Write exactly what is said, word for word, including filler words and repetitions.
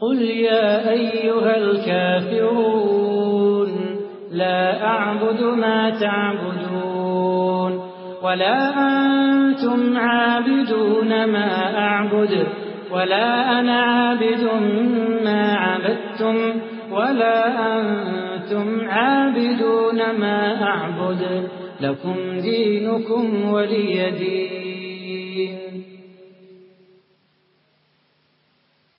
قل يا أيها الكافرون لا أعبد ما تعبدون ولا أنتم عابدون ما أعبد ولا أنا عابد ما عبدتم ولا أنتم عابدون ما أعبد لكم دينكم ولي دين.